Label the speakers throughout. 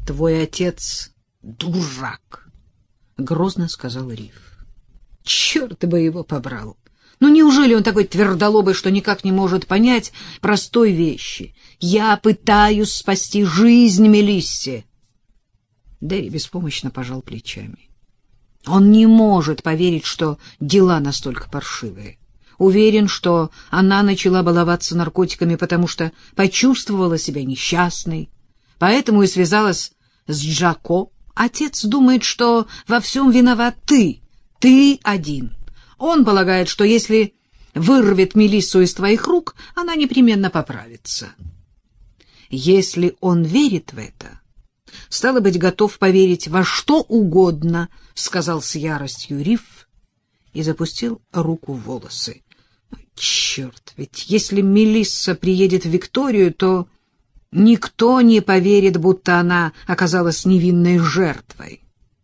Speaker 1: Твой отец дурак, — грозно сказал Риф. Черт бы его побрал! Ну неужели он такой твердолобый, что никак не может понять простой вещи? Я пытаюсь спасти жизнь Мелиссе. Дерри беспомощно пожал плечами. Он не может поверить, что дела настолько паршивые. Уверен, что она начала баловаться наркотиками, потому что почувствовала себя несчастной, поэтому и связалась с Джако. Отец думает, что во всем виноват ты один. Он полагает, что если вырвет Мелиссу из твоих рук, она непременно поправится. Если он верит в это, стало быть, готов поверить во что угодно, — сказал с яростью Риф и запустил руку в волосы. Черт, ведь если Мелисса приедет в Викторию, то никто не поверит, будто она оказалась невинной жертвой.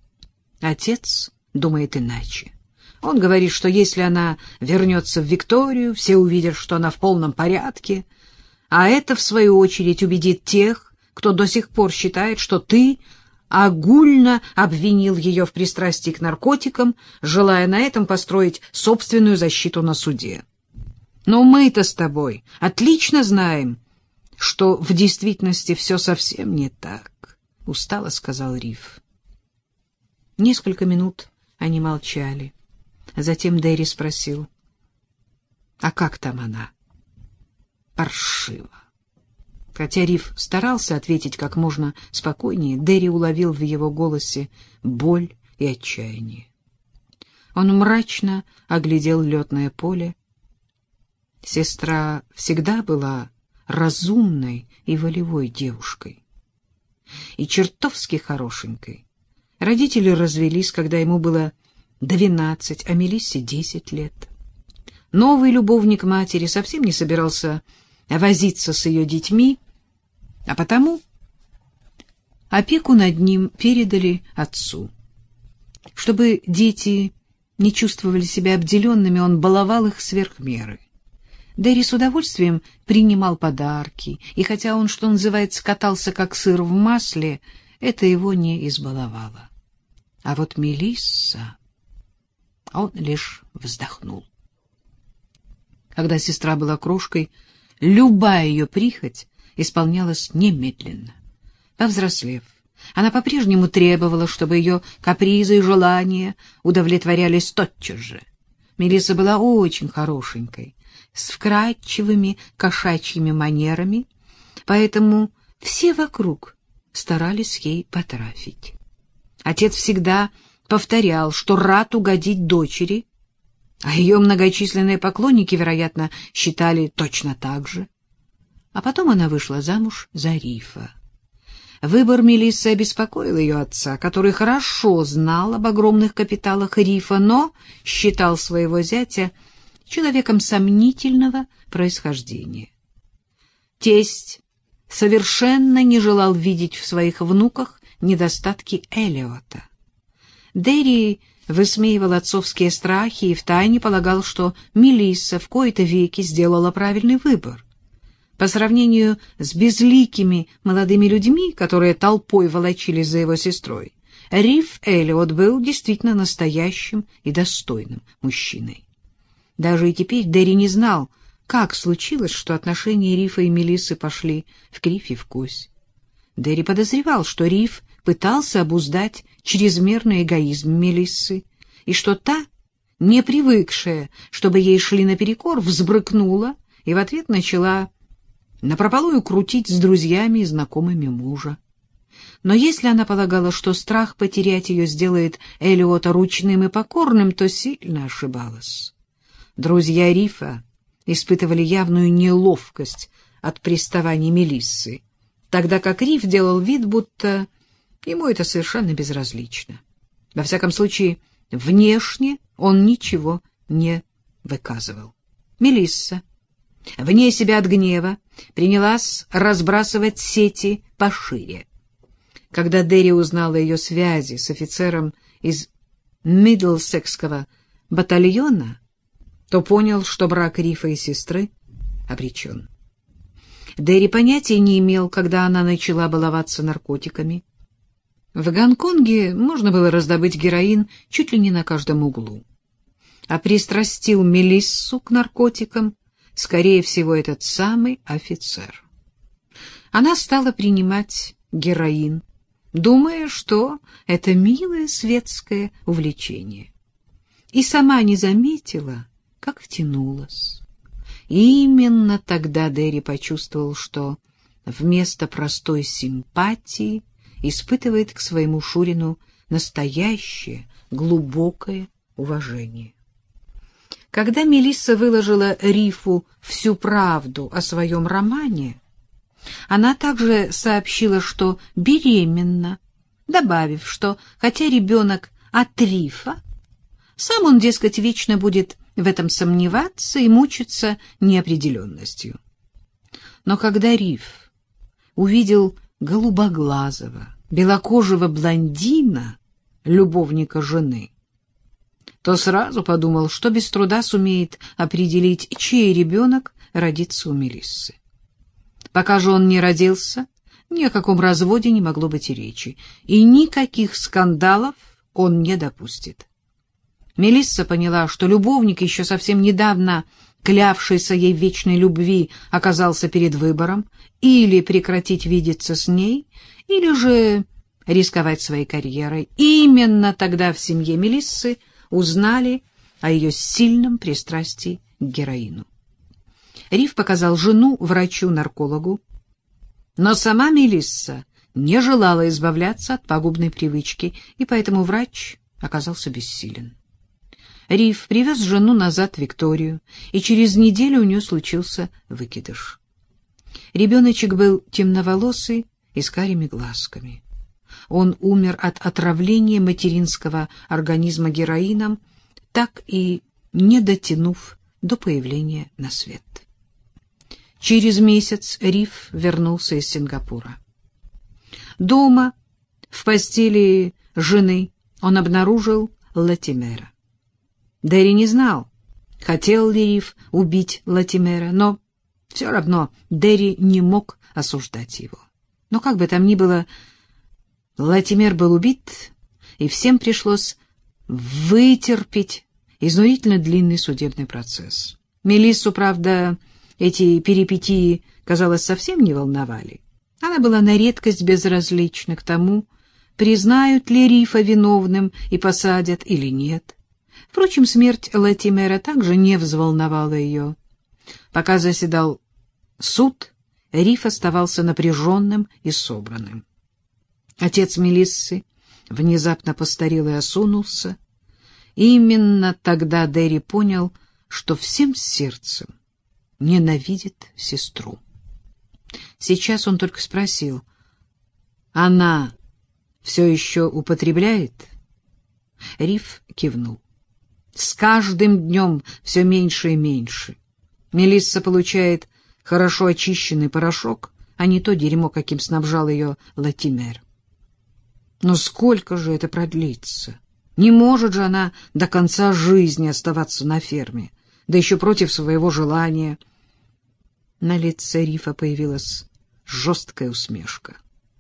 Speaker 1: Отец думает иначе. Он говорит, что если она вернется в Викторию, все увидят, что она в полном порядке, а это, в свою очередь, убедит тех, кто до сих пор считает, что ты огульно обвинил ее в пристрастии к наркотикам, желая на этом построить собственную защиту на суде. Но мы-то с тобой отлично знаем, что в действительности все совсем не так, — устало сказал Риф. Несколько минут они молчали. Затем Дерри спросил: — А как там она? — Паршиво. Хотя Риф старался ответить как можно спокойнее, Дерри уловил в его голосе боль и отчаяние. Он мрачно оглядел летное поле. Сестра всегда была разумной и волевой девушкой. И чертовски хорошенькой. Родители развелись, когда ему было 12, а Мелиссе 10 лет. Новый любовник матери совсем не собирался возиться с ее детьми, а потому опеку над ним передали отцу. Чтобы дети не чувствовали себя обделенными, он баловал их сверх меры. Дерри с удовольствием принимал подарки, и хотя он, что называется, катался как сыр в масле, это его не избаловало. А вот Мелисса... Он лишь вздохнул. Когда сестра была крошкой, любая ее прихоть исполнялась немедленно. Повзрослев, она по-прежнему требовала, чтобы ее капризы и желания удовлетворялись тотчас же. Мелисса была очень хорошенькой, с вкрадчивыми кошачьими манерами, поэтому все вокруг старались ей потрафить. Отец всегда повторял, что рад угодить дочери, а ее многочисленные поклонники, вероятно, считали точно так же. А потом она вышла замуж за Рифа. Выбор Мелиссы обеспокоил ее отца, который хорошо знал об огромных капиталах Рифа, но считал своего зятя человеком сомнительного происхождения. Тесть совершенно не желал видеть в своих внуках недостатки Элиота. Дерри высмеивал отцовские страхи и втайне полагал, что Мелисса в кои-то веки сделала правильный выбор. По сравнению с безликими молодыми людьми, которые толпой волочились за его сестрой, Риф Элиот был действительно настоящим и достойным мужчиной. Даже и теперь Дерри не знал, как случилось, что отношения Рифа и Мелиссы пошли в кривь и в кось. Дерри подозревал, что Риф пытался обуздать чрезмерный эгоизм Мелиссы, и что та, не привыкшая, чтобы ей шли наперекор, взбрыкнула и в ответ начала напропалую крутить с друзьями и знакомыми мужа. Но если она полагала, что страх потерять ее сделает Элиота ручным и покорным, то сильно ошибалась. Друзья Рифа испытывали явную неловкость от приставаний Мелиссы, тогда как Риф делал вид, будто ему это совершенно безразлично. Во всяком случае, внешне он ничего не выказывал. Мелисса, вне себя от гнева, принялась разбрасывать сети пошире. Когда Дерри узнал о ее связи с офицером из Мидлсекского батальона, то понял, что брак Рифа и сестры обречен. Дерри понятия не имел, когда она начала баловаться наркотиками. В Гонконге можно было раздобыть героин чуть ли не на каждом углу. А пристрастил Мелиссу к наркотикам, скорее всего, этот самый офицер. Она стала принимать героин, думая, что это милое светское увлечение. И сама не заметила, как втянулась. И именно тогда Дерри почувствовал, что вместо простой симпатии испытывает к своему Шурину настоящее, глубокое уважение. Когда Мелисса выложила Рифу всю правду о своем романе, она также сообщила, что беременна, добавив, что хотя ребенок от Рифа, сам он, дескать, вечно будет в этом сомневаться и мучиться неопределенностью. Но когда Риф увидел голубоглазого, белокожего блондина, любовника жены, то сразу подумал, что без труда сумеет определить, чей ребенок родится у Мелиссы. Пока же он не родился, ни о каком разводе не могло быть и речи, и никаких скандалов он не допустит. Мелисса поняла, что любовник, еще совсем недавно клявшийся ей в вечной любви, оказался перед выбором или прекратить видеться с ней, или же рисковать своей карьерой. Именно тогда в семье Мелиссы узнали о ее сильном пристрастии к героину. Риф показал жену врачу-наркологу, но сама Мелисса не желала избавляться от пагубной привычки, и поэтому врач оказался бессилен. Риф привез жену назад в Викторию, и через неделю у нее случился выкидыш. Ребеночек был темноволосый и с карими глазками. Он умер от отравления материнского организма героином, так и не дотянув до появления на свет. Через месяц Риф вернулся из Сингапура. Дома, в постели жены, он обнаружил Латимера. Дерри не знал, хотел ли Риф убить Латимера, но все равно Дерри не мог осуждать его. Но как бы там ни было, Латимер был убит, и всем пришлось вытерпеть изнурительно длинный судебный процесс. Мелиссу, правда, эти перипетии, казалось, совсем не волновали. Она была на редкость безразлична к тому, признают ли Рифа виновным и посадят или нет. Впрочем, смерть Латимера также не взволновала ее. Пока заседал суд, Риф оставался напряженным и собранным. Отец Мелиссы внезапно постарел и осунулся. Именно тогда Дерри понял, что всем сердцем ненавидит сестру. Сейчас он только спросил: «Она все еще употребляет?» Риф кивнул. «С каждым днем все меньше и меньше. Мелисса получает хорошо очищенный порошок, а не то дерьмо, каким снабжал ее Латимер. Но сколько же это продлится? Не может же она до конца жизни оставаться на ферме, да еще против своего желания». На лице Рифа появилась жесткая усмешка.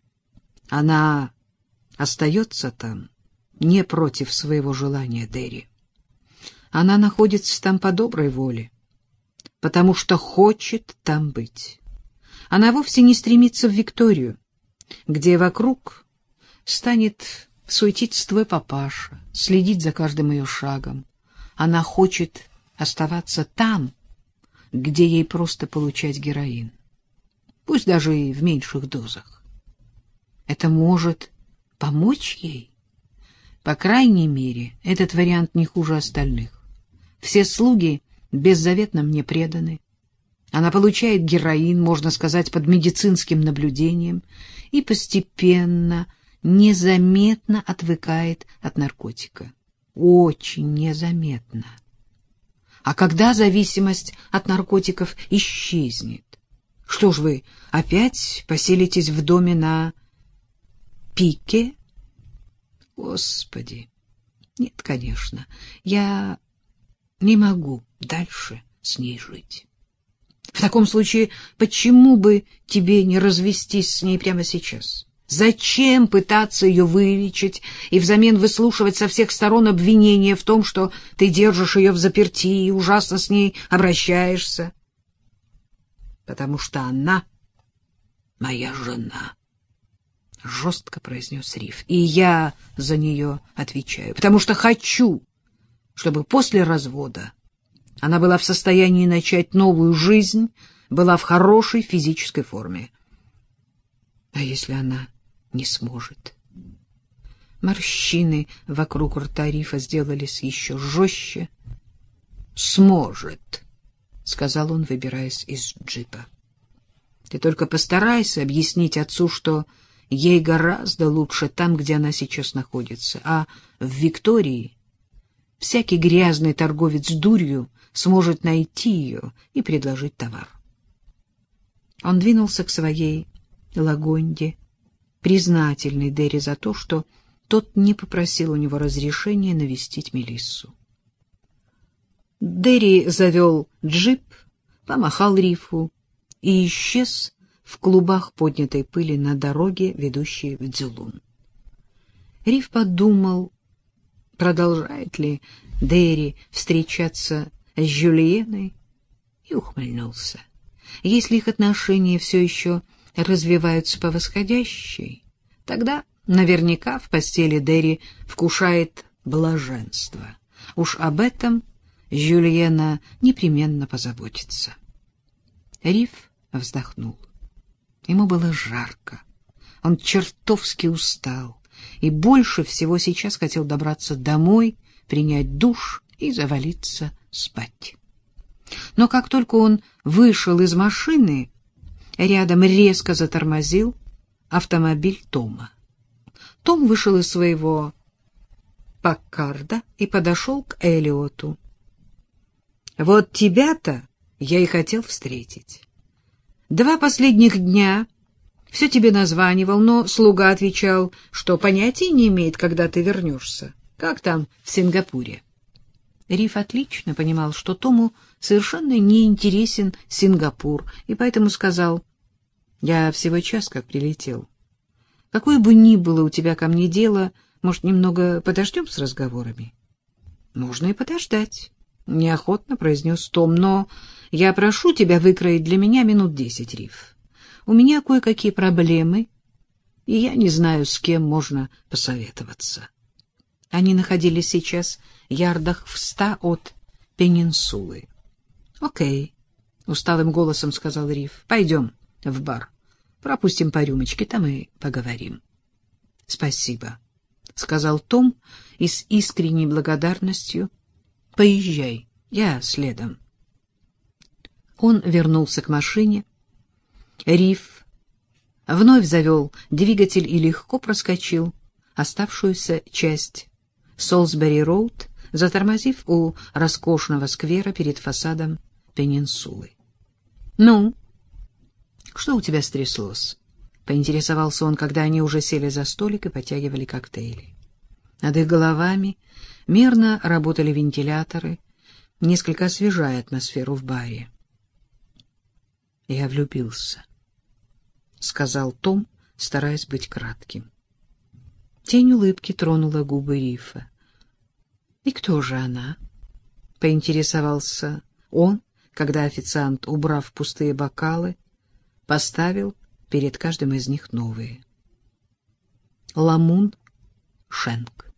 Speaker 1: «Она остается там не против своего желания, Дерри. Она находится там по доброй воле, потому что хочет там быть. Она вовсе не стремится в Викторию, где вокруг станет суетиться твой папаша, следить за каждым ее шагом. Она хочет оставаться там, где ей просто получать героин, пусть даже и в меньших дозах. Это может помочь ей. По крайней мере, этот вариант не хуже остальных. Все слуги беззаветно мне преданы. Она получает героин, можно сказать, под медицинским наблюдением и постепенно, незаметно отвыкает от наркотика. Очень незаметно. А когда зависимость от наркотиков исчезнет? Что ж вы, опять поселитесь в доме на Пике? Господи! Нет, конечно, я не могу дальше с ней жить. В таком случае, почему бы тебе не развестись с ней прямо сейчас? Зачем пытаться ее вылечить и взамен выслушивать со всех сторон обвинения в том, что ты держишь ее взаперти и ужасно с ней обращаешься? Потому что она моя жена, — жестко произнес Риф. И я за нее отвечаю, потому что хочу, чтобы после развода она была в состоянии начать новую жизнь, была в хорошей физической форме. А если она не сможет? Морщины вокруг рта Рифа сделались еще жестче. — Сможет, — сказал он, выбираясь из джипа. — Ты только постарайся объяснить отцу, что ей гораздо лучше там, где она сейчас находится, а в Виктории всякий грязный торговец дурью сможет найти ее и предложить товар. Он двинулся к своей Лагонде, признательный Дерри за то, что тот не попросил у него разрешения навестить Мелиссу. Дерри завел джип, помахал Рифу и исчез в клубах поднятой пыли на дороге, ведущей в Дзюлун. Риф подумал, продолжает ли Дерри встречаться с Жюльеной, и ухмыльнулся. Если их отношения все еще развиваются по восходящей, тогда наверняка в постели Дерри вкушает блаженство. Уж об этом Жюльена непременно позаботится. Риф вздохнул. Ему было жарко. Он чертовски устал и больше всего сейчас хотел добраться домой, принять душ и завалиться спать. Но как только он вышел из машины, рядом резко затормозил автомобиль Тома. Том вышел из своего Паккарда и подошел к Эллиоту. — Вот тебя-то я и хотел встретить. 2 последних дня все тебе названивал, но слуга отвечал, что понятия не имеет, когда ты вернешься. Как там в Сингапуре? Риф отлично понимал, что Тому совершенно не интересен Сингапур, и поэтому сказал: «Я всего час как прилетел. Какое бы ни было у тебя ко мне дело, может, немного подождем с разговорами?» «Можно и подождать», — неохотно произнес Том, «но я прошу тебя выкроить для меня минут 10, Риф. У меня кое-какие проблемы, и я не знаю, с кем можно посоветоваться». Они находились сейчас ярдах в 100 от Пенинсулы. «Окей», — усталым голосом сказал Риф, — «пойдем в бар. Пропустим по рюмочке, там и поговорим». «Спасибо», — сказал Том и с искренней благодарностью: «Поезжай, я следом». Он вернулся к машине. Риф вновь завел двигатель и легко проскочил оставшуюся часть Солсбери-роуд, затормозив у роскошного сквера перед фасадом Пенинсулы. «Ну, что у тебя стряслось?» — поинтересовался он, когда они уже сели за столик и потягивали коктейли. Над их головами мерно работали вентиляторы, несколько освежая атмосферу в баре. «Я влюбился», — сказал Том, стараясь быть кратким. Тень улыбки тронула губы Рифа. «И кто же она?» — поинтересовался он, когда официант, убрав пустые бокалы, поставил перед каждым из них новые. Ламун Шенк.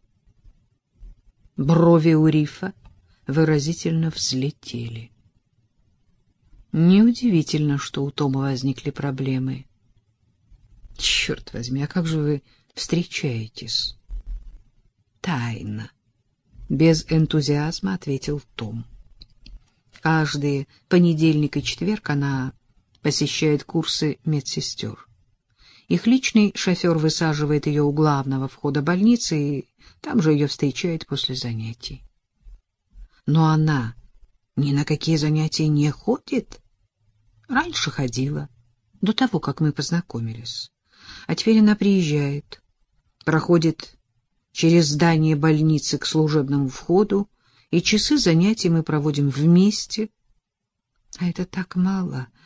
Speaker 1: Брови у Рифа выразительно взлетели. Неудивительно, что у Тома возникли проблемы. «Черт возьми, а как же вы встречаетесь?» «Тайна», — без энтузиазма ответил Том. «Каждые понедельник и четверг она посещает курсы медсестер. Их личный шофер высаживает ее у главного входа больницы, и там же ее встречает после занятий». «Но она ни на какие занятия не ходит?» «Раньше ходила, до того, как мы познакомились. А теперь она приезжает, проходит через здание больницы к служебному входу, и часы занятий мы проводим вместе». «А это так мало»,